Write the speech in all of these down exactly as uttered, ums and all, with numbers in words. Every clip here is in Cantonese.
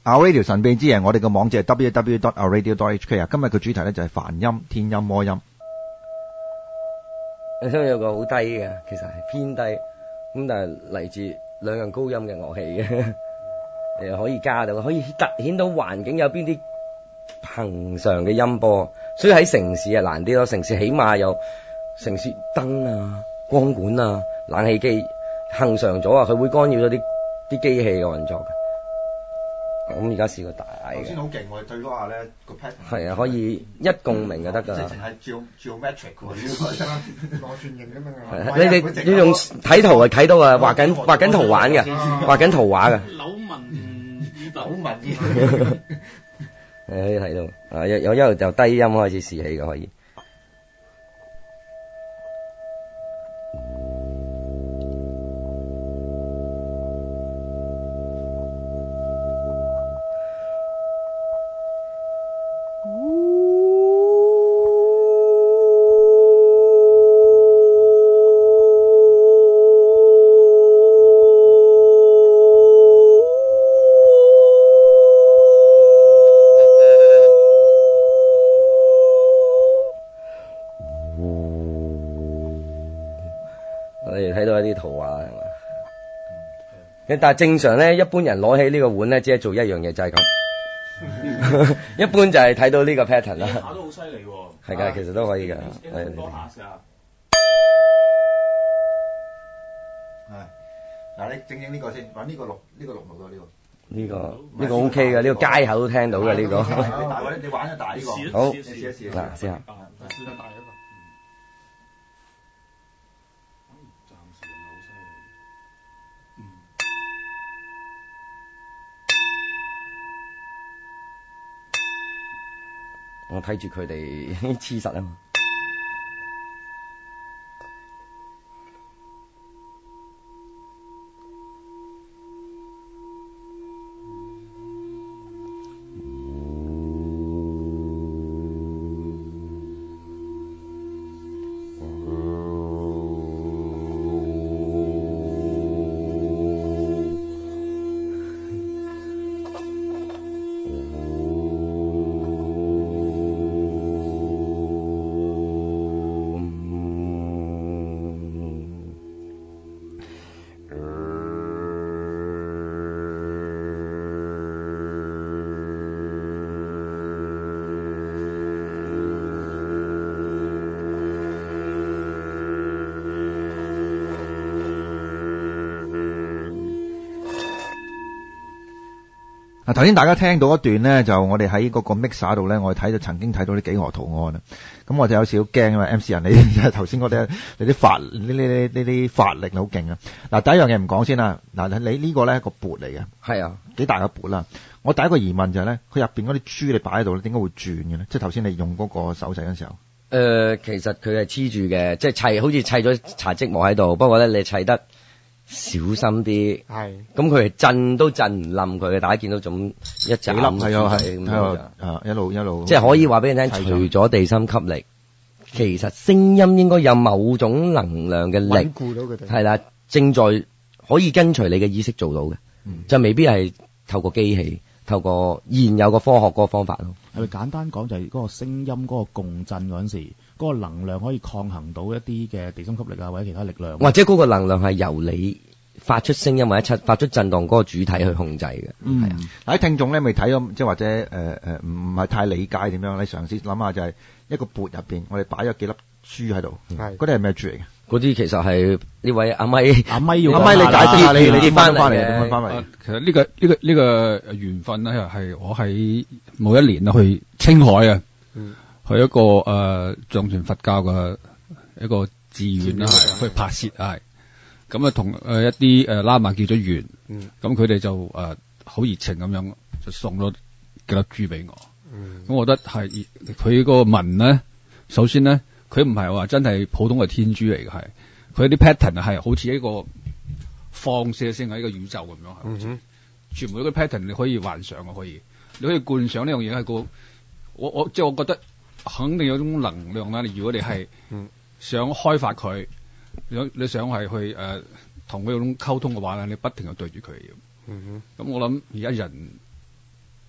Our Radio 神秘之夜，我哋嘅網址係 double-u double-u double-u dot our radio dot h k 啊。今日嘅主題咧就係梵音、天音、魔音。 你聽有個好低嘅，其實係偏低，咁但係嚟自兩樣高音嘅樂器嘅，誒可以加到，可以突顯到環境有邊啲恒常嘅音波。所以喺城市係難啲咯，城市起碼有城市燈啊、光管啊、冷氣機恒常咗啊，佢會干擾咗啲啲機器嘅運作嘅。咁而家試過大嘅。頭先好勁，我哋對嗰下咧個 pattern。 係啊，可以一共鳴就得㗎。 直情係 geometric 喎， 螺旋形咁樣啊。你哋你用睇圖係睇到啊，畫緊畫緊圖玩嘅，畫緊圖畫嘅。 柳文柳文誒可以睇到啊，有有一路就低音開始試起嘅可以。但係正常咧，一般人攞起呢個碗咧，只係做一樣嘢，就係咁。一般就係睇到呢個 pattern 啦。 打得好犀利喎！ 係㗎，其實都可以㗎。 係多下試下。 係。嗱，你整整呢個先，揾呢個錄，呢個錄唔錄到呢個？ 呢個呢個 OK 嘅，呢個街口都聽到嘅呢個。 大位，你玩一大呢個。 好， 試一試。 嗱，試下。 試下大一個。 我睇住佢哋黐實啊嘛。 嗱，頭先大家聽到一段咧，就我哋喺嗰個 mixer 度咧，我哋睇到曾經睇到啲幾何圖案啊。咁我就有少少驚啊嘛 ，M C 人你頭先嗰啲你啲法呢呢呢呢啲法力好勁啊！嗱，第一樣嘢唔講先啦。嗱，你呢個咧個缽嚟嘅， 係啊， 幾大個缽啦。我第一個疑問就係咧，佢入邊嗰啲珠你擺喺度咧，點解會轉嘅咧？即係頭先你用嗰個手勢嗰陣時候。 誒、呃，其實佢係黐住嘅，即係砌，好似砌咗茶積木喺度。不過咧，你砌得小心啲，係咁佢係震都震唔冧佢嘅。大家見到種一盞粒係啊係咁樣啊一路一路， 即係可以話俾你聽，除咗地心吸力，其實聲音應該有某種能量嘅力，穩固到佢哋係啦，正在可以跟隨你嘅意識做到嘅、嗯，就未必係透過機器。透過現有個科學嗰個方法咯， 係咪簡單講就係嗰個聲音嗰個共振嗰陣時，嗰個能量可以抗衡到一啲嘅地心吸力啊，或者其他力量， 或者嗰個能量係由你發出聲音或者發出震動嗰個主體去控制嘅。 嗯，係啊。嗱，啲聽眾咧未睇到，即係或者誒誒唔係太理解點樣，你嘗試諗下就係一個缽入邊，我哋擺咗幾粒珠喺度，係嗰啲係咩珠嚟嘅？ 嗰啲其實係呢位阿咪阿咪要阿咪你解釋下，你你點翻翻嚟？點樣翻嚟？ 其實呢個呢個呢個緣分咧，係我喺某一年咧去青海啊、嗯，去一個誒藏傳佛教嘅一個寺院啦，係去拍攝係。咁啊同誒一啲誒喇嘛結咗緣，咁佢哋就誒好熱情咁樣就送咗幾粒珠俾我。咁、嗯、我覺得係佢個紋咧，首先咧。佢唔係話真係普通嘅天珠嚟嘅，係佢啲 pattern 係好似一個放射性喺一個宇宙咁樣，係、嗯、全部嗰啲 pattern 你可以幻想嘅，可以你可以觀想呢樣嘢係個我我即係我覺得肯定有種能量啦。如果你係想開發佢，你你想係去誒同佢有種溝通嘅話咧，你不停去對住佢。咁、嗯、我諗而家人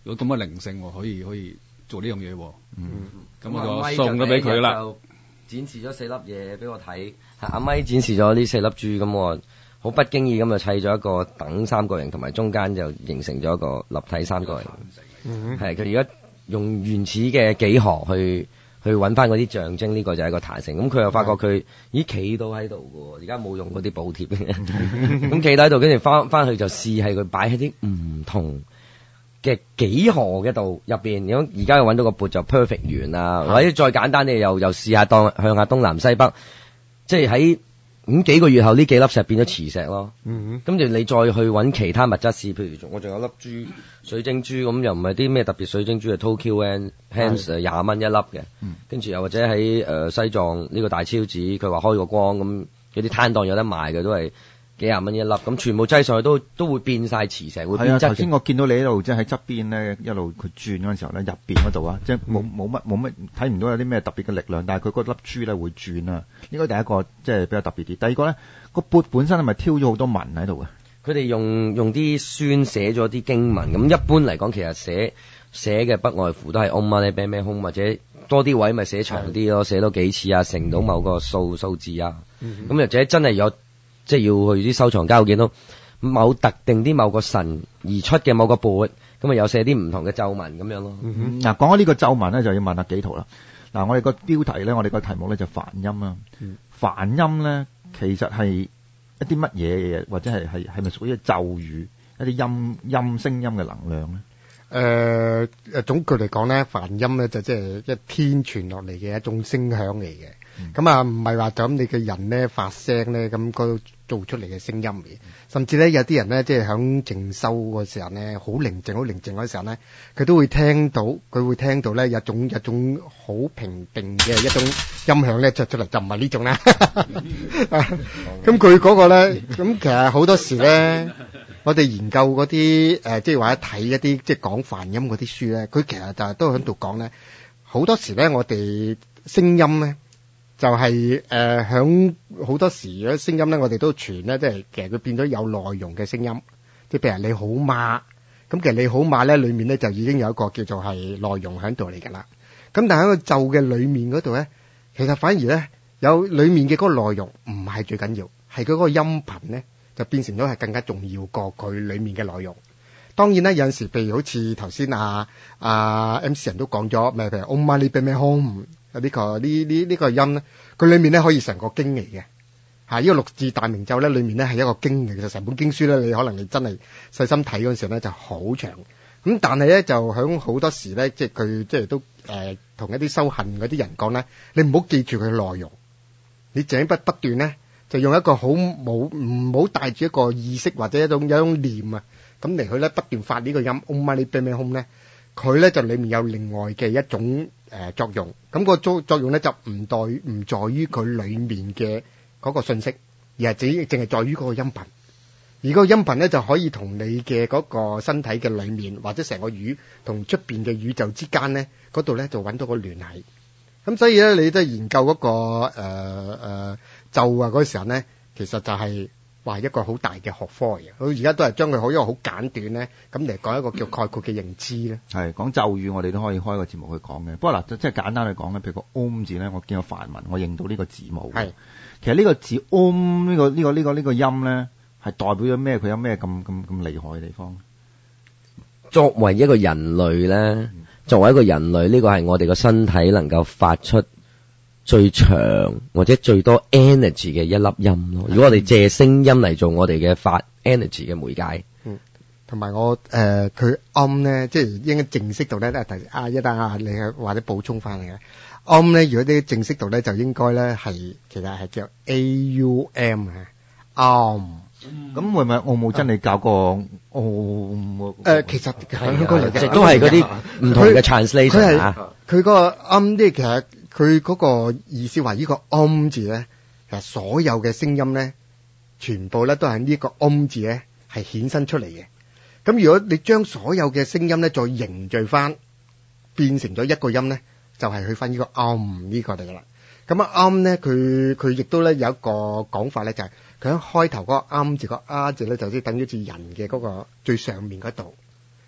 有咁嘅靈性喎，可以可以做呢樣嘢喎。 嗯， 咁我就送咗俾佢啦。 展示咗四粒嘢俾我睇，阿咪展示咗呢四粒珠，咁我好不經意咁就砌咗一個等三角形，同埋中間就形成咗一個立體三角形。 嗯係佢而家用原始嘅幾何去去揾翻嗰啲象徵，呢、個就係一個彈性。咁佢又發覺佢咦企到喺度嘅喎，而家冇用嗰啲補貼嘅，咁企到喺度，跟住翻翻去就試係佢擺喺啲唔同嘅幾何嘅度入邊。咁而家又揾到個缽就 perfect 圓啊，或者再簡單啲又又試下當向下東南西北，即係喺咁幾個月後呢幾粒石變咗磁石咯。 嗯跟住你再去揾其他物質試，譬如我仲有粒珠水晶珠，咁又唔係啲咩特別水晶珠，係 Tokyo and Hands 廿蚊一粒嘅。跟住又或者喺誒、呃、西藏呢個大超子，佢話開個光咁，嗰啲攤檔有得賣嘅都係幾廿蚊一粒，咁全部擠上去都都會變晒磁石，會係啊， 變質嘅。 頭先我見到你喺度，即係喺側邊咧，一路佢轉嗰陣時候咧，入邊嗰度啊，即係冇冇乜冇乜睇唔到有啲咩特別嘅力量，但係佢嗰粒珠咧會轉啊。應該第一個即係比較特別啲。第二個咧，個缽本身係咪挑咗好多紋喺度嘅？ 佢哋用用啲酸寫咗啲經文，咁一般嚟講，其實寫寫嘅不外乎都係 Om Mani Padme Hum，或者多啲位咪寫長啲咯，寫多幾次啊，成到某個數數字啊。咁或者真係有即係要去啲收藏家會見到某特定啲某個神而出嘅某個缽，咁啊有寫啲唔同嘅咒文咁樣咯。 嗱，講開呢個咒文咧，就要問下幾圖啦。嗱，我哋個標題咧，我哋個題目咧就梵音啦。梵音咧其實係一啲乜嘢嘢，或者係係係咪屬於咒語，一啲音音聲音嘅能量咧？ 誒誒總句嚟講咧，梵音咧就即係一天傳落嚟嘅一種聲響嚟嘅。咁啊，唔係話就咁你嘅人咧發聲咧，咁嗰做出嚟嘅聲音嚟。甚至咧有啲人咧，即係響靜修嗰時候咧，好寧靜、好寧靜嗰時候咧，佢都會聽到，佢會聽到咧有種有種好平定嘅一種音響咧出出嚟，就唔係呢種啦。咁佢嗰個咧，咁其實好多時咧，我哋研究嗰啲誒，即係或者睇一啲即係講梵音嗰啲書咧，佢其實就係都喺度講咧，好多時咧我哋聲音咧。就係誒響好多時嗰聲音咧，我哋都傳咧，即係其實佢變咗有內容嘅聲音，即係譬如你好嘛，咁其實你好嘛咧，裡面咧就已經有一個叫做係內容喺度嚟㗎啦。咁但係喺個咒嘅裡面嗰度咧，其實反而咧有裡面嘅嗰個內容唔係最緊要，係佢嗰個音頻咧就變成咗係更加重要過佢裡面嘅內容。當然啦，有陣時譬如好似頭先啊啊 M C 人都講咗，咪譬如 Om Mani Padme Hum。呢個呢呢呢個音咧，佢裏面咧可以成個經嚟嘅，嚇！呢個六字大明咒咧，裏面咧係一個經嚟嘅，其實成本經書咧，你可能你真係細心睇嗰陣時咧就好長。咁但係咧就響好多時咧，即係佢即係都誒同一啲修行嗰啲人講咧，你唔好記住佢嘅內容，你整不不斷咧就用一個好冇唔好帶住一個意識或者一種一種念啊，咁嚟去咧不斷發呢個音 Om Mani Padme Hum咧，佢咧就裡面有另外嘅一種。誒作用，咁個作作用咧就唔在唔在於佢裡面嘅嗰個信息，而係只淨係在於嗰個音頻。而嗰個音頻咧就可以同你嘅嗰個身體嘅裡面，或者成個宇同出邊嘅宇宙之間咧，嗰度咧就揾到個聯繫。咁所以咧，你都係研究嗰、嗰個誒誒、呃呃、咒啊嗰時候咧，其實就係話一個好大嘅學科嚟嘅。佢而家都係將佢好一個好簡短咧，咁嚟講一個叫概括嘅認知咧。係講咒語，我哋都可以開個節目去講嘅。不過嗱，即係簡單去講咧，譬如個 Om 字咧，我見到梵文，我認到呢個字母。係，其實呢個字 Om 呢個呢個呢個呢個音咧，係代表咗咩？佢有咩咁咁咁厲害嘅地方？ 作為一個人類咧，作為一個人類，呢個係我哋個身體能夠發出最長或者最多 energy 嘅一粒音咯。如果我哋借聲音嚟做我哋嘅發 energy 嘅媒介， 嗯，同埋我誒佢 Om 咧，即係應該正式度咧，都係啊一單啊，你或者補充翻嚟嘅 Om 咧，如果啲正式度咧，就應該咧係其實係叫 A U M 啊 Om。 咁會唔會澳務真你教過澳誒？其實香港嚟嘅， 都係嗰啲唔同嘅 translation 啊。 佢嗰個 Om 咧，其實佢嗰個意思話呢個 Om 字咧，其實所有嘅聲音咧，全部咧都係呢個 Om 字咧係衍生出嚟嘅。咁如果你將所有嘅聲音咧再凝聚翻，變成咗一個音咧，就係去翻呢個 Om 呢個嚟噶啦。咁啊 Om 咧，佢佢亦都咧有一個講法咧，就係佢喺開頭嗰個 Om 字個 R 字咧，就即係等於似人嘅嗰個最上面嗰度。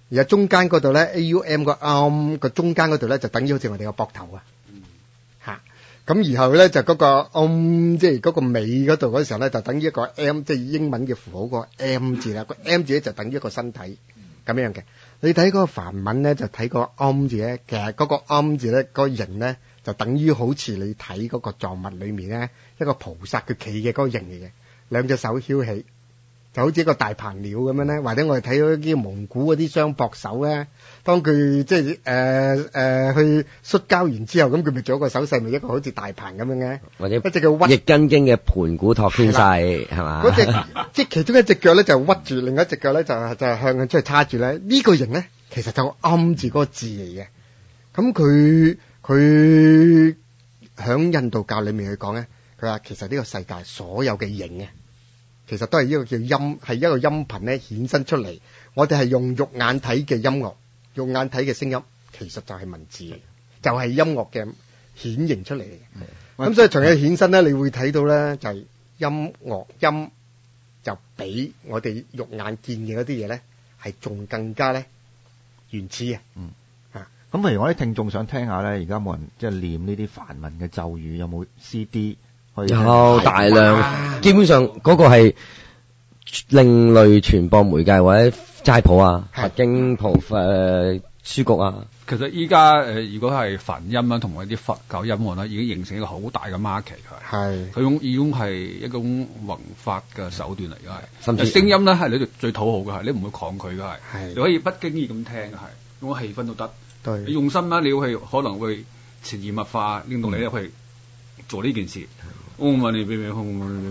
而家中間嗰度咧 A U M 個 arm 個中間嗰度咧就等於好似我哋個膊頭啊。嚇，咁然後咧就嗰個 arm 即係嗰個尾嗰度嗰時候咧就等於一個 M， 即係英文嘅符號個 M 字啦。個 M 字咧就等於一個身體咁樣嘅。你睇嗰個梵文咧就睇個 arm 字咧，其實嗰個 arm 字咧嗰個形咧就等於好似你睇嗰個藏物裏面咧一個菩薩佢企嘅嗰個形嚟嘅，兩隻手翹起。就好似一個大鵬鳥咁樣咧，或者我哋睇到啲蒙古嗰啲雙膊手咧，當佢即係誒誒去摔跤完之後，咁佢咪做一個手勢，咪一個好似大鵬咁樣嘅， 或者一隻腳屈易筋經嘅盤古托天勢係嘛？ 嗰隻即係其中一隻腳咧就屈住，另一隻腳咧就就向佢出去叉住咧。呢個形咧其實就暗住嗰個字嚟嘅。咁佢佢響印度教裏面去講咧，佢話其實呢個世界所有嘅形嘅。其實都係一個叫音，係一個音頻咧衍生出嚟。我哋係用肉眼睇嘅音樂，肉眼睇嘅聲音，其實就係文字嚟嘅，就係、是、音樂嘅顯形出嚟嘅。咁所以從佢衍生咧，你會睇到咧就係、是、音樂音就比我哋肉眼見嘅嗰啲嘢咧係仲更加咧原始嘅。 嗯啊，咁譬如我啲聽眾想聽下咧，而家冇人即係念呢啲梵文嘅咒語，有冇 C D？ 有大量，基本上嗰個係另類傳播媒介或者齋譜啊、佛經譜誒書局啊。 其實依家誒，如果係梵音啦，同埋啲佛教音樂啦，已經形成一個好大嘅 market 係。係。佢種已經係一種弘法嘅手段嚟嘅係。甚至聲音咧係你最討好嘅係，你唔會抗拒嘅係。係。你可以不經意咁聽嘅係，用個氣氛都得。對。你用心啦，你要係可能會潛移默化，令到你咧去做呢件事。我問你邊邊空，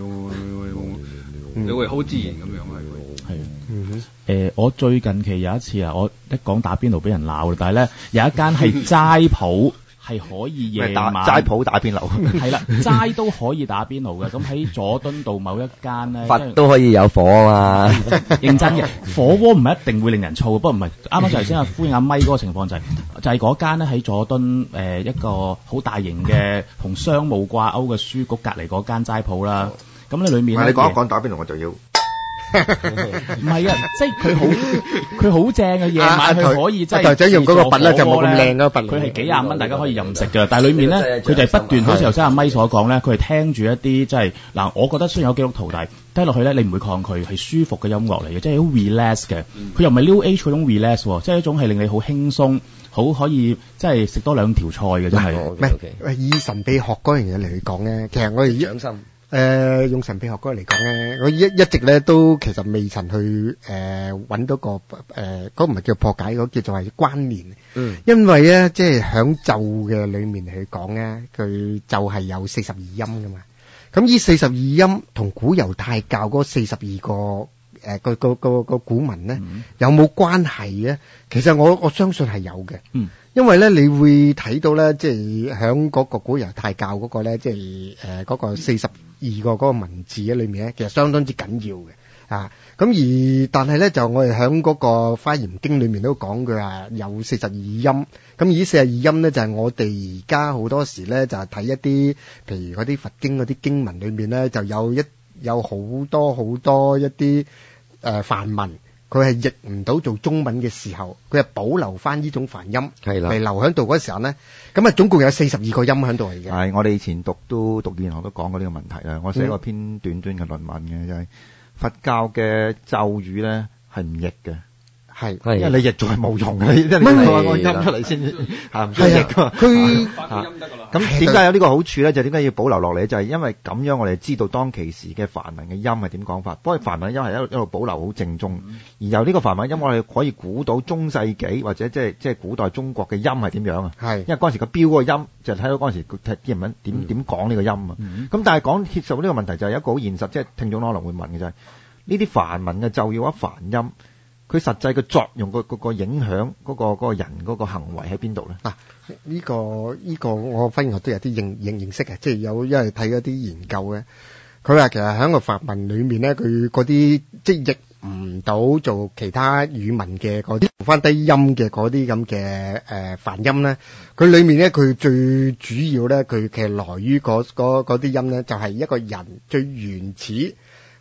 你會好自然咁樣係。係。嗯誒，我最近期有一次啊，我一講打邊爐俾人鬧啦，但係咧有一間係齋鋪係可以夜晚齋鋪打邊爐， 係啦，齋都可以打邊爐嘅。咁喺佐敦道某一間咧， 佛都可以有火啊嘛。 認真嘅，火鍋唔係一定會令人燥，不過唔係啱啱就頭先阿呼應阿咪嗰個情況就係、是、就係嗰間咧喺佐敦誒、呃、一個好大型嘅同商務掛鈎嘅書局隔離嗰間齋鋪啦。咁咧裏面咧， 你講一講打邊爐我就要。 唔係啊，即係佢好佢好正嘅夜晚，佢可以即係台長用嗰個筆咧就冇咁靚嗰個筆， 佢係幾廿蚊，大家可以任食嘅。但係裏面咧，佢就係不斷好似頭先阿咪所講咧，佢係聽住一啲即係嗱，我覺得雖然有基督徒，但係聽落去咧，你唔會抗拒，係舒服嘅音樂嚟嘅，即係好 relax 嘅。佢又唔係 New Age 嗰種 relax，即係一種係令你好輕鬆，好可以即係食多兩條菜嘅，真係。 唔係以神秘學嗰樣嘢嚟講咧，其實我哋掌心。 誒、呃、用神秘學嗰個嚟講咧，我一一直咧都其實未曾去誒揾、呃、到個誒嗰唔係叫破解，嗰叫做係關聯。嗯，因為咧即係響咒嘅裏面嚟講咧，佢就係有四十二音噶嘛。咁呢四十二音同古猶太教嗰四十二個誒、呃、個個個個古文咧、嗯、有冇關係咧？其實我我相信係有嘅。嗯。因為咧，你會睇到咧，即係響嗰個古猶太教嗰個咧，即係誒嗰個四十二個嗰個文字喺裏面咧，其實相當之緊要嘅啊。咁而但係咧，就我哋響嗰個《華嚴經》裏面都講佢話有四十二音。咁而四十二音咧，就係我哋而家好多時咧，就係睇一啲譬如嗰啲佛經嗰啲經文裏面咧，就有一有好多好多一啲誒梵文。佢係譯唔到做中文嘅時候，佢係保留翻呢種梵音嚟留喺度嗰時候咧，咁啊總共有四十二個音喺度嚟嘅。係， 我哋以前讀都讀語言學都講過呢個問題啦。我寫過篇短短嘅論文嘅，就係、是、佛教嘅咒語咧係唔譯嘅。係，因為你譯仲係冇用嘅，因為你話我音出嚟先嚇唔識譯噶嘛。佢咁點解有呢個好處咧？就點解要保留落嚟？就係、是、因為咁樣我哋知道當其時嘅梵文嘅音係點講法。不過梵文音係一路一路保留好正宗，嗯、而由呢個梵文音我哋可以估到中世紀或者即係即係古代中國嘅音係點樣啊？係，因為嗰陣時個標嗰個音就睇到嗰陣時啲人文點點講呢個音啊。咁、嗯、但係講接受呢個問題就係有一個好現實，即係聽眾可能會問嘅就係呢啲梵文嘅咒語或者梵音。佢實際嘅作用個個影響嗰個嗰個人嗰個行為喺邊度咧？ 嗱，呢個呢個我反而我都有啲認認認識嘅，即係有因為睇嗰啲研究嘅，佢話其實喺個法文裏面咧，佢嗰啲即係譯唔到做其他語文嘅嗰啲翻低音嘅嗰啲咁嘅誒梵音咧，佢裏面咧佢最主要咧，佢其實來於嗰嗰嗰啲音咧，就係一個人最原始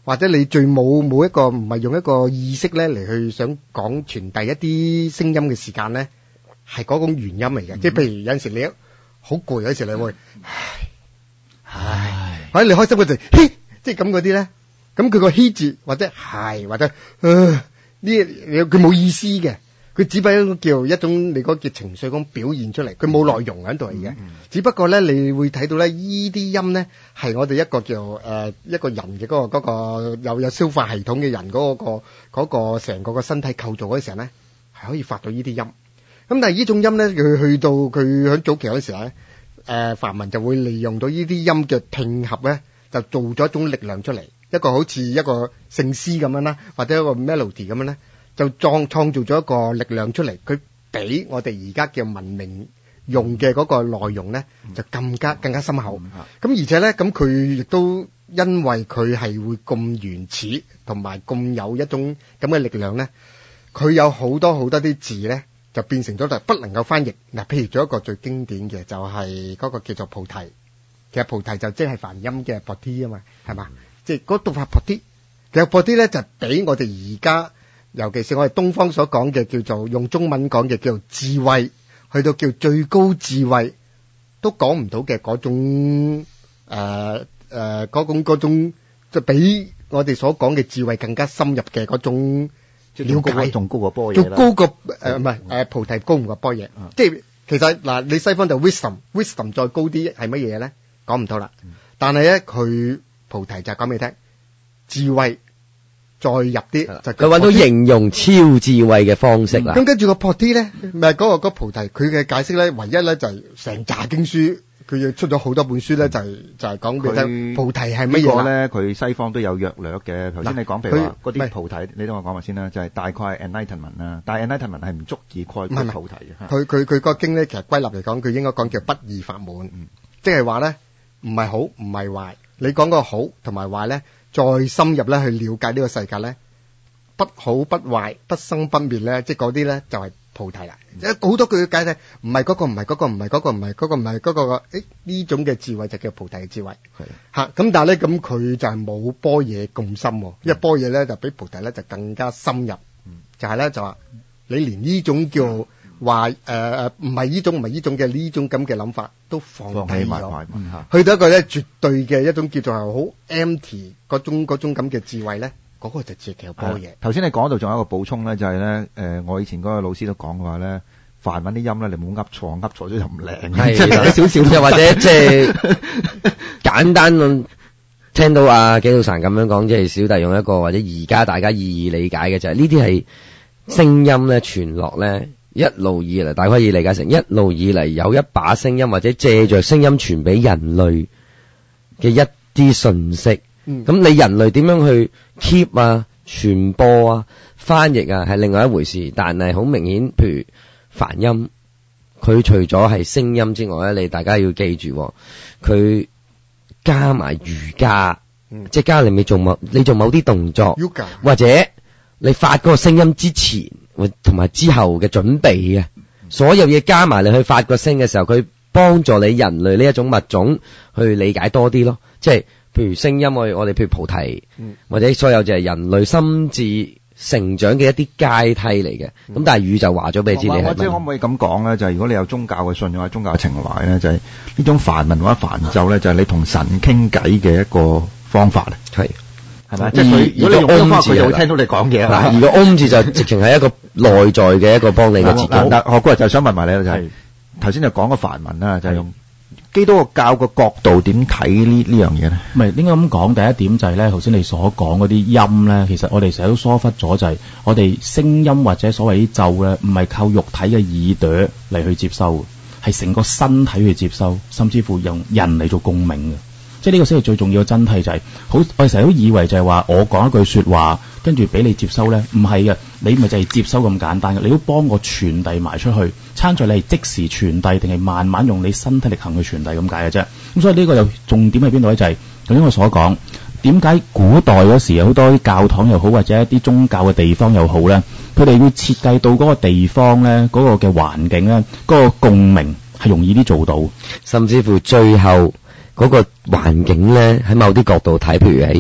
或者你最冇冇一個唔係用一個意識咧嚟去想講傳遞一啲聲音嘅時間咧，係嗰種原因嚟嘅。即係譬如有陣時你好攰，有陣時你會唉唉，或者你開心嗰陣，嘿，即係咁嗰啲咧，咁佢個嘿字或者係或者呃呢，佢冇意思嘅。佢只不過叫一種你嗰個情緒咁表現出嚟，佢冇內容喺度嚟嘅。嗯嗯、只不過咧，你會睇到咧，依啲音咧係我哋一個叫誒、呃、一個人嘅嗰、嗰個嗰、嗰個有有消化系統嘅人嗰、嗰個嗰、嗰個成個個身體構造嗰時候咧，係可以發到呢啲音。咁但係呢種音咧，佢去到佢喺早期嗰時候咧，誒、呃、梵文就會利用到呢啲音嘅拼合咧，就做咗一種力量出嚟，一個好似一個聖詩咁樣啦，或者一個 melody 咁樣咧。就創創造咗一個力量出嚟，佢比我哋而家嘅文明用嘅嗰個內容咧，就更加更加深厚。咁、嗯、而且咧，咁佢亦都因為佢係會咁原始，同埋咁有一種咁嘅力量咧，佢有好多好多啲字咧，就變成咗就不能夠翻譯。嗱，譬如做一個最經典嘅就係嗰個叫做菩提，其實菩提就即係梵音嘅菩提啊嘛，係嘛？即係嗰讀法菩提，其實菩提咧就比我哋而家。尤其是我哋東方所講嘅叫做用中文講嘅叫做智慧，去到叫最高智慧都講唔到嘅嗰種誒誒嗰種嗰種，就比我哋所講嘅智慧更加深入嘅嗰種了解， 仲高過般若啦， 仲高過誒唔係誒菩提高唔過般若，嗯、即係其實嗱、呃、你西方就 wisdom wisdom 再高啲係乜嘢咧？講唔到啦，嗯、但係咧佢菩提就講俾你聽智慧。再入啲，就佢揾到形容超智慧嘅方式啦。 咁跟住個菩提咧，咪嗰個嗰菩提，佢嘅解釋咧，唯一咧就係成紮經書，佢又出咗好多本書咧，就係就係講俾你聽菩提係乜嘢啦。 呢個咧，佢西方都有約略嘅。頭先你講譬如話嗰啲菩提，你等我講埋先啦，就係大概 enlightenment 啦，但係 enlightenment 係唔足以概括菩提嘅。 佢佢佢個經咧，其實歸納嚟講，佢應該講叫不二法門，即係話咧唔係好唔係壞。你講個好同埋壞咧。再深入咧去了解呢個世界咧，不好不壞不生不滅咧，即係嗰啲咧就係菩提啦。有好、嗯、多句嘅解釋，唔係嗰個唔係嗰個唔係嗰個唔係嗰個唔係嗰個，誒呢種嘅智慧就叫菩提嘅智慧。係嚇咁，但係咧咁佢就係冇般若咁深，因為般若咧就比菩提咧就更加深入。嗯、就係咧就話你連呢種叫話誒誒唔係呢種唔係呢種嘅呢種咁嘅諗法都放棄咗，嗯、去到一個咧絕對嘅一種叫做係好 empty 嗰種嗰種咁嘅智慧咧，嗰、嗰個就直叫般若。 頭先你講到仲有一個補充咧，就係咧誒，我以前嗰個老師都講嘅話咧，梵文啲音咧，你唔好噏錯，噏錯咗就唔靚。係少少， 又或者即係簡單咁聽到阿紀道禪咁樣講，即係小弟用一個或者而家大家意義理解嘅就係呢啲係聲音咧傳落咧。一路以嚟，大家可以理解成一路以嚟有一把聲音，或者借着聲音傳俾人類嘅一啲信息。咁、嗯、你人類點樣去 keep 啊、傳播啊、翻譯啊，係另外一回事。但係好明顯，譬如梵音，佢除咗係聲音之外咧，你大家要記住，佢加埋瑜伽，嗯、即係加你做某你做某啲動作，嗯、或者你發嗰個聲音之前。同埋之後嘅準備嘅，所有嘢加埋你去發個聲嘅時候，佢幫助你人類呢一種物種去理解多啲咯。即係譬如聲音，我我哋譬如菩提，嗯、或者所有就係人類心智成長嘅一啲階梯嚟嘅。咁、嗯、但係宇宙話咗俾你知，你係乜？或者可唔可以咁講咧？就係、是、如果你有宗教嘅信仰或者宗教嘅情懷咧，就係、是、呢種梵文或者梵咒咧，就係、是、你同神傾偈嘅一個方法咧。係。係咪？即係佢如果你用音法，佢就會聽到你講嘢啦。而個 Om 字就直情係一個內在嘅一個幫你嘅自己。嗱，我嗰日就想問埋你啦，就係頭先就講個梵文啦，就係用基督教嘅角度點睇呢呢樣嘢咧？唔係應該咁講，第一點就係咧，頭先你所講嗰啲音咧，其實我哋成日都疏忽咗，就係我哋聲音或者所謂啲咒咧，唔係靠肉體嘅耳朵嚟去接收，係成個身體去接收，甚至乎用人嚟做共鳴嘅。即係呢個先係最重要嘅真諦，就係好我哋成日都以為就係話我講一句說話跟住俾你接收咧，唔係嘅，你咪就係接收咁簡單嘅，你都幫我傳遞埋出去，參在你係即時傳遞定係慢慢用你身體力行去傳遞咁解嘅啫。咁所以呢個又重點喺邊度咧？就係頭先我所講，點解古代嗰時有好多啲教堂又好或者一啲宗教嘅地方又好咧，佢哋會設計到嗰個地方咧，嗰個嘅環境咧，嗰個共鳴係容易啲做到，甚至乎最後。嗰個環境咧，喺某啲角度睇，譬如喺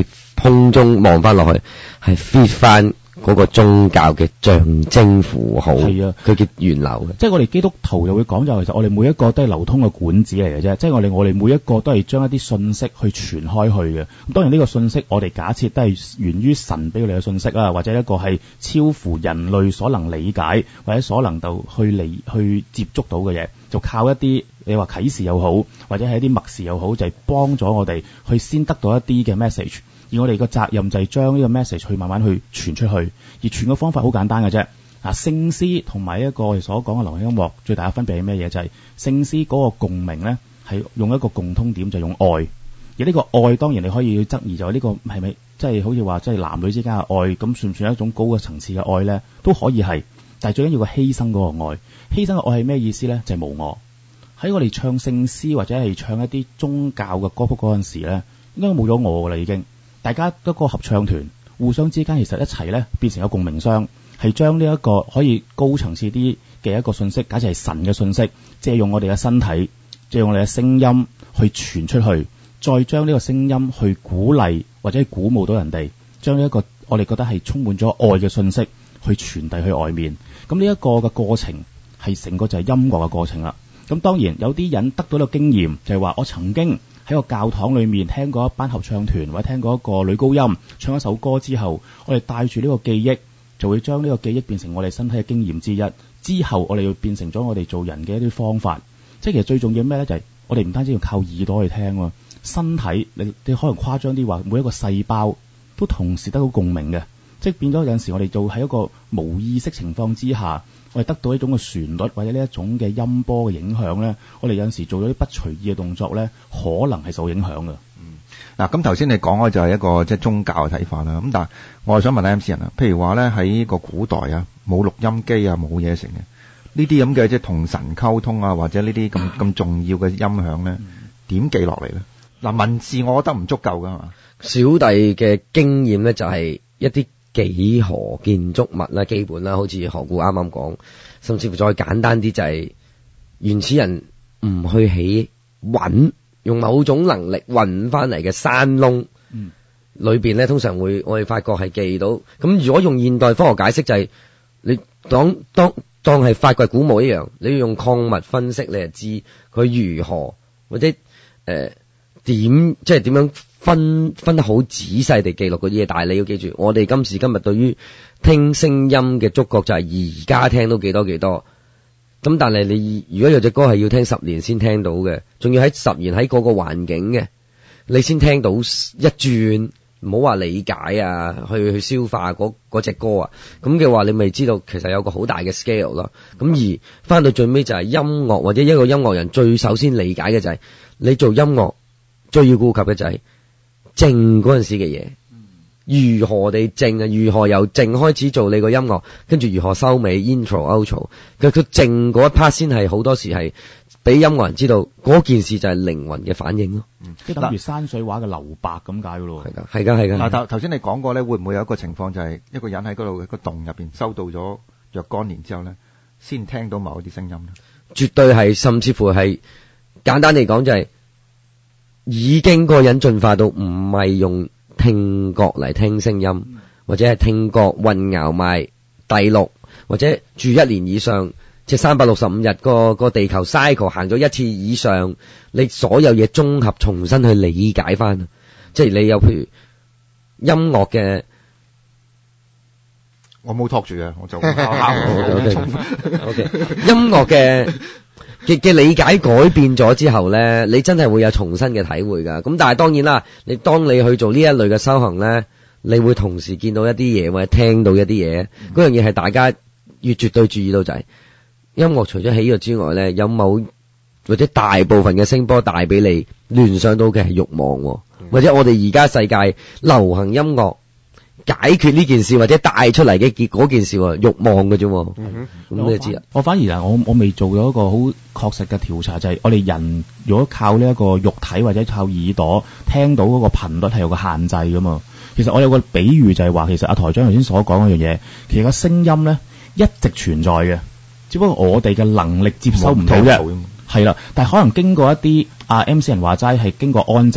空中望翻落去，係 fit 翻嗰個宗教嘅象徵符號， 係啊， 佢嘅源流嘅。 即係我哋基督徒又會講就其實我哋每一個都係流通嘅管子嚟嘅啫，即係我哋我哋每一個都係將一啲信息去傳開去嘅。咁當然呢個信息我哋假設都係源於神俾我哋嘅信息啦，或者一個係超乎人類所能理解或者所能夠去理去接觸到嘅嘢，就靠一啲你話啟示又好，或者係一啲默示又好，就係幫咗我哋去先得到一啲嘅 message。而我哋個責任就係將呢個 message 去慢慢去傳出去，而傳嘅方法好簡單嘅啫。啊，聖詩同埋一個我哋所講嘅流行音樂最大嘅分別係咩嘢？就係聖詩嗰個共鳴咧，係用一個共通點，就係用愛。而呢個愛當然你可以去質疑，就係呢個係咪即係好似話即係男女之間嘅愛，咁算唔算係一種高嘅層次嘅愛咧？都可以係，但係最緊要個犧牲嗰個愛。犧牲嘅愛係咩意思咧？就係無我。喺我哋唱聖詩或者係唱一啲宗教嘅歌曲嗰陣時咧，應該冇咗我㗎啦已經。大家一個合唱團，互相之間其實一齊咧變成有共鳴箱，係將呢一個可以高層次啲嘅一個信息，假設係神嘅信息，借用我哋嘅身體，借用我哋嘅聲音去傳出去，再將呢個聲音去鼓勵或者鼓舞到人哋，將呢一個我哋覺得係充滿咗愛嘅信息去傳遞去外面。咁呢一個嘅過程係成個就係音樂嘅過程啦。咁當然有啲人得到呢個經驗，就係話我曾經喺個教堂裏面聽過一班合唱團或者聽過一個女高音唱一首歌之後，我哋帶住呢個記憶，就會將呢個記憶變成我哋身體嘅經驗之一。之後我哋會變成咗我哋做人嘅一啲方法。即係其實最重要咩呢？就係我哋唔單止要靠耳朵去聽喎，身體你你可能誇張啲話，每一個細胞都同時得到共鳴嘅。即係變咗有陣時我哋做喺一個無意識情況之下，我哋得到一種嘅旋律或者呢一種嘅音波嘅影響咧，我哋有陣時做咗啲不隨意嘅動作咧，可能係受影響嘅。 嗯，嗱咁頭先你講嘅就係一個即係宗教嘅睇法啦。咁但係我係想問下 M C 人啊，譬如話咧喺個古代啊，冇錄音機啊，冇嘢成嘅呢啲咁嘅即係同神溝通啊，或者呢啲咁咁重要嘅音響咧，點記落嚟咧？嗱文字我覺得唔足夠噶嘛。 小弟嘅經驗咧就係一啲幾何建築物啦，基本啦，好似何故啱啱講，甚至乎再簡單啲就係原始人唔去起揾，用某種能力揾翻嚟嘅山窿，嗯，裏邊咧通常會我哋發覺係記到。咁如果用現代科學解釋就係、是、你當當當係發掘古墓一樣，你要用礦物分析，你就知佢如何或者誒點即係點樣。分分得好仔細地記錄嗰啲嘢，但係你要記住，我哋今時今日對於聽聲音嘅觸覺就係而家聽到幾多幾多。咁但係你如果有隻歌係要聽十年先聽到嘅，仲要喺十年喺嗰個環境嘅，你先聽到一轉，唔好話理解啊，去去消化嗰嗰隻歌啊。咁嘅話，你咪知道其實有個好大嘅 scale 咯。咁而翻到最尾就係音樂或者一個音樂人最首先理解嘅就係、是、你做音樂最要顧及嘅就係、是。靜嗰陣時嘅嘢，如何地靜啊？如何由靜開始做你個音樂，跟住如何收尾 intro outro。佢佢靜嗰一 part 先係好多時係俾音樂人知道嗰件事就係靈魂嘅反應咯。 嗯，即係等於山水畫嘅留白咁解噶咯。 係噶，係噶，係噶。 嗱頭頭先你講過咧，會唔會有一個情況就係一個人喺嗰度個洞入邊收到咗若干年之後咧，先聽到某一啲聲音咧？ 絕對係，甚至乎係簡單嚟講就係、是。已經個人進化到唔係用聽覺嚟聽聲音，嗯、或者係聽覺混淆埋第六，或者住一年以上，即係三百六十五日個個地球 cycle 行咗一次以上，你所有嘢綜合重新去理解翻，即係你有譬如音樂嘅， 我冇托住嘅，我就 OK，音樂嘅。嘅嘅理解改變咗之後咧，你真係會有重新嘅體會噶。咁但係當然啦，你當你去做呢一類嘅修行咧，你會同時見到一啲嘢或者聽到一啲嘢，嗰、嗯、樣嘢係大家要絕對注意到就係、是、音樂除咗喜悅之外咧，有某或者大部分嘅聲波帶俾你聯想到嘅係慾望，嗯、或者我哋而家世界流行音樂。解決呢件事或者帶出嚟嘅結果件事喎，慾望嘅啫。咁、嗯、你就知啦。 我反而啊，我我未做咗一個好確實嘅調查，就係、是、我哋人如果靠呢一個肉體或者靠耳朵聽到嗰個頻率係有個限制噶嘛。其實我有個比喻就係話，其實阿台長頭先所講嗰樣嘢，其實個聲音咧一直存在嘅，只不過我哋嘅能力接收唔到啫。係啦，但係可能經過一啲啊 M C 人話齋係經過安靜。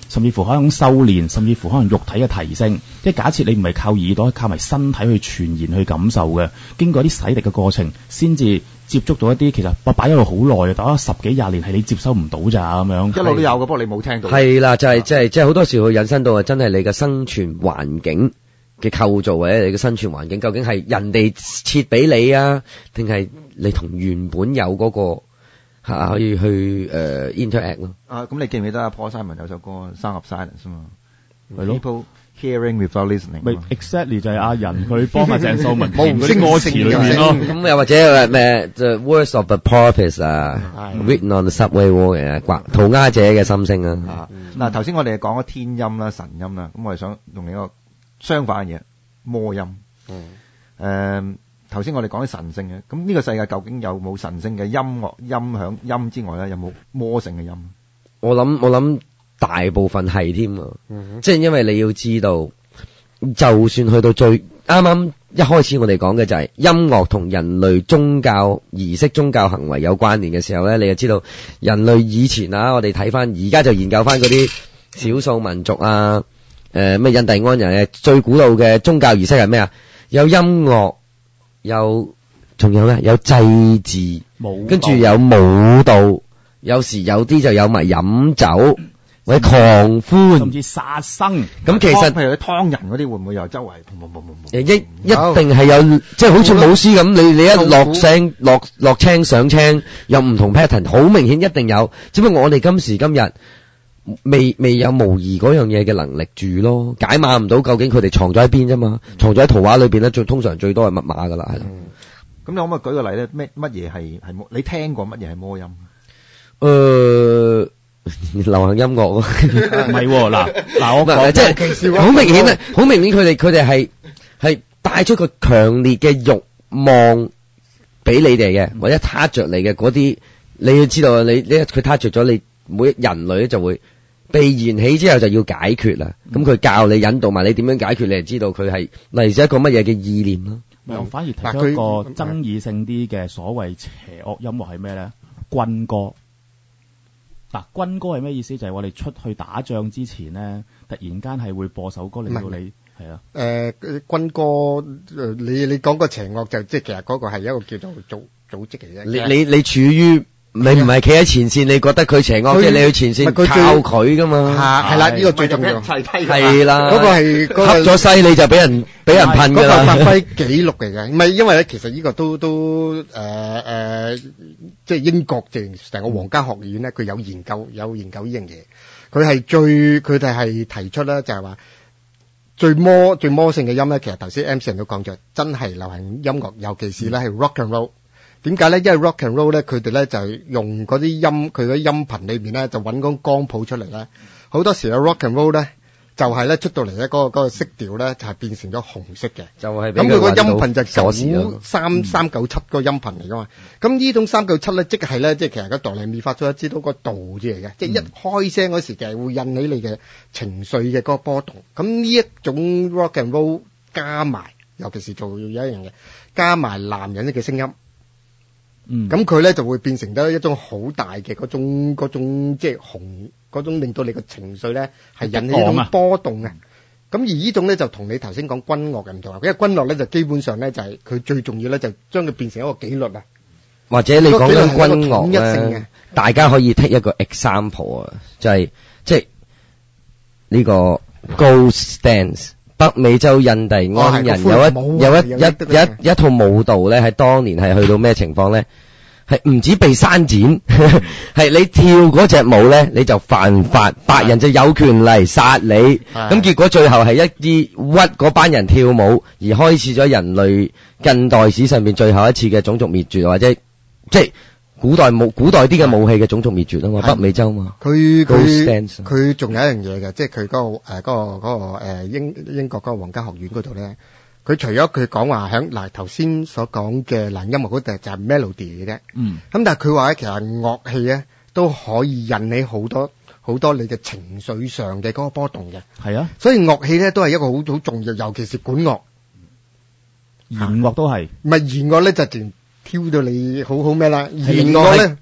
甚至乎可能修練，甚至乎可能肉體嘅提升。即係假設你唔係靠耳朵，靠埋身體去傳言去感受嘅，經過啲洗滌嘅過程，先至接觸到一啲其實我擺咗度好耐，打咗十幾廿年係你接收唔到咋咁樣。 一路都有嘅，不過你冇聽到。 係啦，就係即係即係好多時會引申到啊，真係你嘅生存環境嘅構造或者你嘅生存環境，究竟係人哋設俾你啊，定係你同原本有嗰、嗰個？嚇可以去誒、uh, interact 咯。 啊，咁你記唔記得阿 Paul Simon 有首歌《Sound of Silence》啊嘛？ 係咯 People hearing without listening。咪 exactly 就係阿人佢幫阿鄭秀文冇填嗰啲歌詞裏面咯。 咁又或者咩 The Words of the Porpoise 啊 ，Written on the Subway Wall 嘅畫塗鴉者嘅心聲啊。 嗱，頭先我哋講咗天音啦、神音啦，咁我哋想用另一個相反嘅嘢，魔音。嗯。誒。頭先我哋講啲神聖嘅，咁呢個世界究竟有冇神聖嘅音樂音響音之外咧，有冇魔性嘅音？ 我諗我諗大部分係添啊，嗯、即係因為你要知道，就算去到最啱啱一開始我哋講嘅就係音樂同人類宗教儀式、宗教行為有關聯嘅時候咧，你就知道人類以前啊，我哋睇翻而家就研究翻嗰啲少數民族啊，誒、呃、咩印第安人嘅最古老嘅宗教儀式係咩啊？有音樂。有，仲有咧，有祭祀，跟住有舞蹈，有時有啲就有埋飲酒或者狂歡， 甚至殺生。 咁其實譬如啲劏人嗰啲會唔會又周圍？ 一一定係有，即係好似舞獅咁，你你一落聲落落青上青，有唔同 pattern， 好明顯一定有。只不過我哋今時今日未未有模擬嗰樣嘢嘅能力住咯，解碼唔到究竟佢哋藏咗喺邊啫嘛，藏咗喺圖畫裏邊咧，最通常最多係密碼噶啦，係啦。 咁你可唔可以舉個例咧？咩乜嘢係係魔？你聽過乜嘢係魔音？ 誒，流行音樂咯， 唔係嗱嗱，我講即係好明顯啊，好明顯佢哋佢哋係係帶出個強烈嘅慾望俾你哋嘅，或者撻着你嘅嗰啲，你要知道你你佢撻着咗你，每人類咧就會。被燃起之後就要解決啦，咁佢、嗯、教你引導埋你點樣解決，你就知道佢係嚟自一個乜嘢嘅意念咯。 我反而提出一個爭議性啲嘅所謂邪惡音樂係咩咧？軍歌。嗱，軍歌係咩意思？就係、是、我哋出去打仗之前咧，突然間係會播首歌令到你係啊。誒、 呃，軍歌，你你講個邪惡就即係其實嗰個係一個叫做組組織嚟嘅。 你你你處於。你唔係企喺前線，你覺得佢邪惡，即係你去前線靠佢噶嘛？係係啦，呢個最重要。係啦，嗰個係黑咗西你就俾人俾人噴㗎啦。 嗰個發揮紀錄嚟嘅，唔係因為咧，其實呢個都都誒誒，即係英國成成個皇家學院咧，佢有研究有研究呢樣嘢。佢係最佢哋係提出咧，就係話最魔最魔性嘅音咧，其實頭先 M C 人都講咗，真係流行音樂，尤其是咧係 rock and roll。點解咧？因為 rock and roll 咧，佢哋咧就係用嗰啲音，佢嗰啲音頻裏面咧就揾嗰光譜出嚟咧。好多時嘅 rock and roll 咧，就係咧出到嚟咧嗰個嗰個色調咧就係變成咗紅色嘅。 就係咁佢個音頻就九三三九七個音頻嚟噶嘛。咁呢種三九七咧，即係咧，即係其實個哆來咪發咗一知道個度字嚟嘅，即係一開聲嗰時就係會引起你嘅情緒嘅嗰個波動。咁呢一種 rock and roll 加埋，尤其是做有一樣嘢，加埋男人嘅聲音。嗯，咁佢咧就會變成咗一種好大嘅嗰種嗰種即係紅嗰種，令到你個情緒咧係引起一種波動嘅。咁、嗯、而呢種咧就同你頭先講軍樂嘅唔同，因為軍樂咧就基本上咧就係、是、佢最重要咧就將佢變成一個紀律啊。 或者你講緊軍樂咧，大家可以 take 一個 example 啊，就係即係呢個 Ghost Dance。北美洲印第安人有一有一一一一套舞蹈咧，喺當年係去到咩情況咧？係唔止被刪剪，係你跳嗰隻舞咧，你就犯法，白人就有權嚟殺你。咁結果最後係一啲屈嗰班人跳舞，而開始咗人類近代史上面最後一次嘅種族滅絕，或者即係古代武古代啲嘅武器嘅種族滅絕啊嘛，北美洲嘛。 佢佢佢仲有一樣嘢嘅，即係佢嗰個誒嗰個嗰個誒英英國嗰個皇家學院嗰度咧，佢除咗佢講話響嗱頭先所講嘅嗱音樂嗰度就係 melody 嘅啫。嗯。咁但係佢話咧，其實樂器咧都可以引起好多好多你嘅情緒上嘅嗰個波動嘅。係啊。所以樂器咧都係一個好好重要，尤其是管樂。 弦樂都係。 唔係弦樂咧就直挑到你好好咩啦？弦樂咧，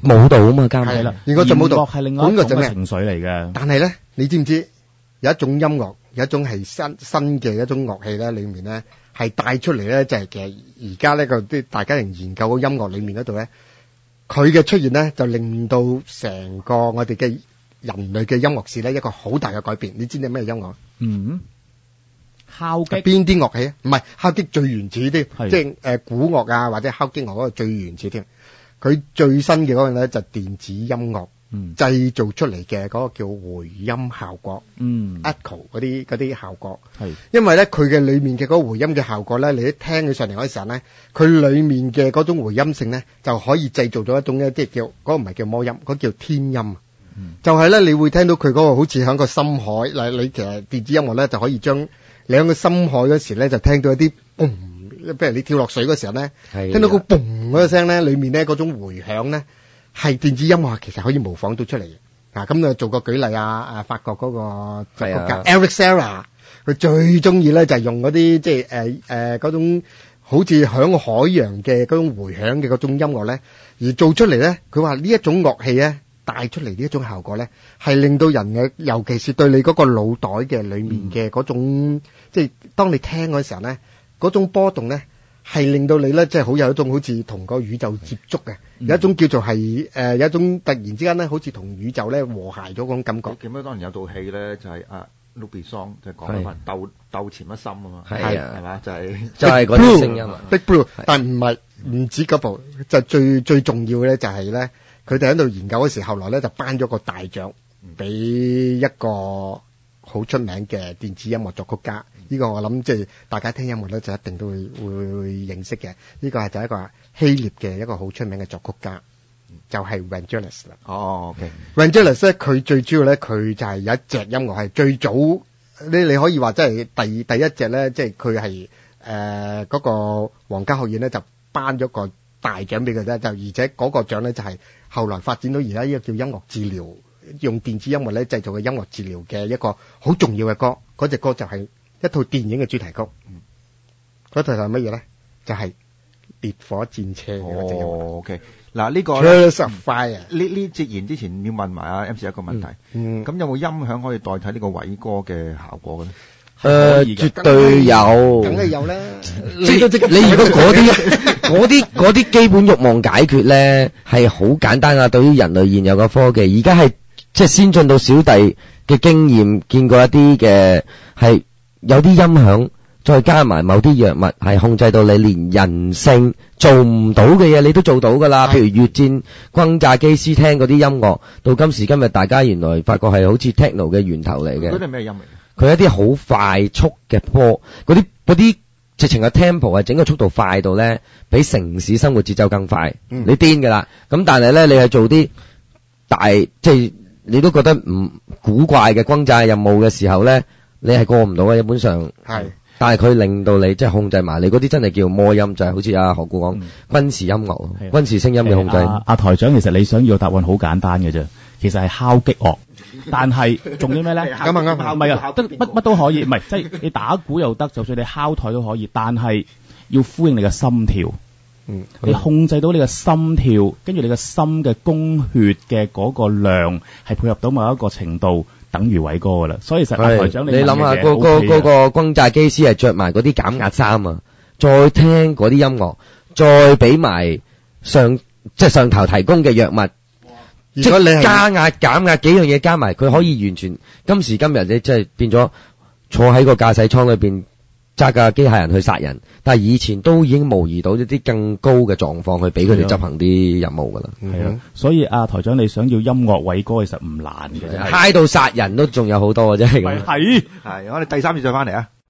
舞蹈啊嘛，加埋係啦， 如果就舞蹈弦樂係另外一種管樂就咩嘅情緒嚟嘅。 但係咧，你知唔知有一種音樂，有一種係新新嘅一種樂器咧，裡面咧係帶出嚟咧，就係其實而家呢個啲大家人研究嘅音樂裡面嗰度咧，佢嘅出現咧就令到成個我哋嘅人類嘅音樂史咧一個好大嘅改變。你知唔知咩音樂？ 嗯，敲擊邊啲樂器啊？唔係敲擊最原始啲， 係即係誒、呃、鼓樂啊，或者敲擊樂嗰個最原始添。佢最新嘅嗰樣咧就電子音樂。 嗯製造出嚟嘅嗰個叫回音效果， 嗯 echo 嗰啲嗰啲效果， 係因為咧佢嘅裡面嘅嗰個回音嘅效果咧，你一聽起上嚟嗰時候咧，佢裡面嘅嗰種回音性咧，就可以製造咗一種咧，即係叫嗰、嗰個唔係叫魔音，嗰、嗰個、叫天音。 嗯就係咧，你會聽到佢嗰個好似喺個深海嗱，你其實電子音樂咧就可以將你喺個深海嗰時咧就聽到一啲嘣，譬如你跳落水嗰時候咧， 係聽到個嘣嗰個聲咧，裡面咧嗰種迴響咧。係電子音樂其實可以模仿到出嚟嘅，啊咁啊做個舉例啊，啊法國嗰個作曲家 Eric Serra，佢最中意咧就係用嗰啲即係誒誒嗰種好似響海洋嘅嗰種迴響嘅嗰種音樂咧，而做出嚟咧，佢話呢一種樂器咧帶出嚟呢一種效果咧，係令到人嘅，尤其是對你嗰個腦袋嘅裡面嘅嗰種，嗯、即係當你聽嗰時候咧，嗰種波動咧。係令到你咧，即係好有一種好似同個宇宙接觸嘅， 嗯、 有一種叫做係誒、呃，有一種突然之間咧，好似同宇宙咧和諧咗嗰種感覺。 記唔記得當年有套戲咧，就係阿 Ruby Song 就係講翻鬥鬥潛一心啊嘛， 係啊， 係嘛，就係就係嗰啲聲音啊 Big Blue，但唔係唔止嗰部，就最最重要嘅咧就係咧，佢哋喺度研究嗰時，後來咧就頒咗個大獎俾一個好出名嘅電子音樂作曲家。呢個我諗即係大家聽音樂咧就一定都會會會認識嘅。呢個係就一個希臘嘅一個好出名嘅作曲家，就係 Vangelis 啦。 哦 OK。 Vangelis 咧，佢最主要咧，佢就係有一隻音樂係最早，你你可以話即係第第一隻咧，即係佢係誒嗰個皇家學院咧就頒咗個大獎俾佢咧，就而且嗰個獎咧就係後來發展到而家呢個叫音樂治療，用電子音樂咧製造嘅音樂治療嘅一個好重要嘅歌。嗰隻歌就係一套電影嘅主題曲，嗰套係乜嘢咧？就係、是、烈火戰車嘅嗰隻音樂。 哦 OK。嗱呢個 Chariots of Fire 呢呢節言之前要問埋阿 M 士一個問題，咁、 嗯嗯、 有冇音響可以代替呢個偉哥嘅效果嘅咧？ 誒、呃，絕對有， 梗係有啦。 你你如果嗰啲嗰啲嗰啲基本慾望解決咧，係好簡單啊！對於人類現有嘅科技，而家係即係先進到小弟嘅經驗，見過一啲嘅係有啲音響，再加埋某啲藥物，係控制到你連人性做唔到嘅嘢，你都做到㗎啦。譬如越戰轟炸機師聽嗰啲音樂，到今時今日，大家原來發覺係好似 techno 嘅源頭嚟嘅。 嗰啲係咩音嚟？ 佢一啲好快速嘅波，嗰啲嗰啲直情嘅 tempo 係整個速度快到咧，比城市生活節奏更快， 嗯、 你癲㗎啦！咁但係咧，你係做啲大即係你都覺得唔古怪嘅轟炸任務嘅時候咧，你係過唔到嘅，基本上係。 但係佢令到你即係控制埋你嗰啲真係叫魔音，就係、是、好似阿何故講、嗯、軍事音樂、軍事聲音嘅控制。 阿、啊、台長，其實你想要嘅答案好簡單嘅啫，其實係敲擊樂。但係仲要咩咧？ 啱啊啱啊， 唔係啊，得乜乜都可以，唔係即係你打鼓又得，就算你敲台都可以。但係要呼應你嘅心跳， 嗯， 你控制到你嘅心跳，跟住你嘅心嘅供血嘅嗰個量係配合到某一個程度，等於偉哥噶啦。所以實阿台長， 你諗下嗰個嗰個轟炸機師係着埋嗰啲減壓衫啊，再聽嗰啲音樂，再俾埋上即係上頭提供嘅藥物。如果你係加壓減壓幾樣嘢加埋，佢可以完全今時今日你即係變咗坐喺個駕駛艙裏邊揸架機械人去殺人，但係以前都已經模擬到一啲更高嘅狀況去俾佢哋執行啲任務㗎啦。 係啊，所以阿台長你想要音樂偉哥其實唔難嘅啫， 嗨到殺人都仲有好多嘅啫，係咁。 係係，我哋第三節再翻嚟啊。